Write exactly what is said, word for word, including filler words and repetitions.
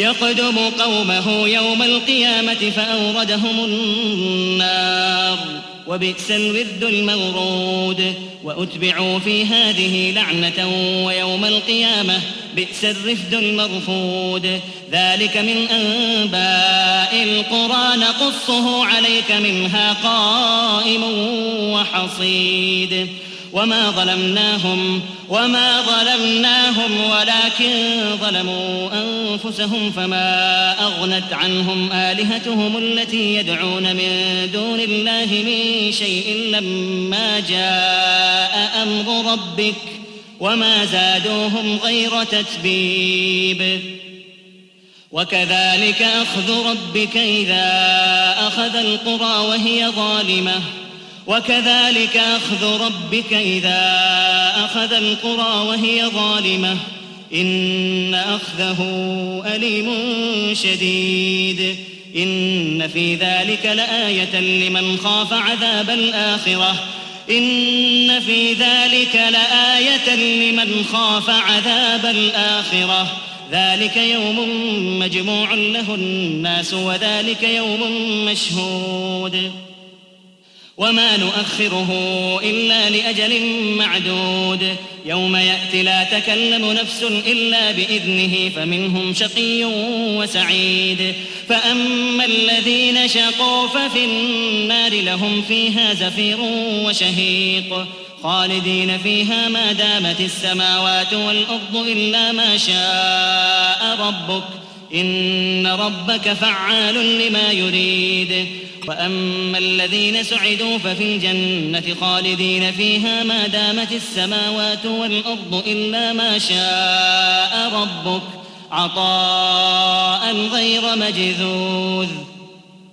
يقدم قومه يوم القيامة فأوردهم النار وبئس الورد المورود وأتبعوا في هذه لعنة ويوم القيامة بئس الرفد المرفود ذلك من أنباء القرى نقصه عليك منها قائم وحصيد وما ظلمناهم وما ظلمناهم ولكن ظلموا أنفسهم فما أغنت عنهم آلهتهم التي يدعون من دون الله من شيء لما جاء أمر ربك وما زادوهم غير تتبيب وكذلك أخذ ربك إذا أخذ القرى وهي ظالمة وكذلك أخذ ربك إذا أخذ القرى وهي ظالمة إن أخذه أليم شديد إن في ذلك لآية لمن خاف عذاب الآخرة إن في ذلك لآية لمن خاف عذاب الآخرة ذلك يوم مجموع له الناس وذلك يوم مشهود وما نؤخره إلا لأجل معدود يوم يأتي لا تكلم نفس إلا بإذنه فمنهم شقي وسعيد فأما الذين شقوا ففي النار لهم فيها زفير وشهيق خالدين فيها ما دامت السماوات والأرض إلا ما شاء ربك إن ربك فعال لما يريد وأما الذين سعدوا ففي الجنة خالدين فيها ما دامت السماوات والأرض إلا ما شاء ربك عطاء غير مجذوذ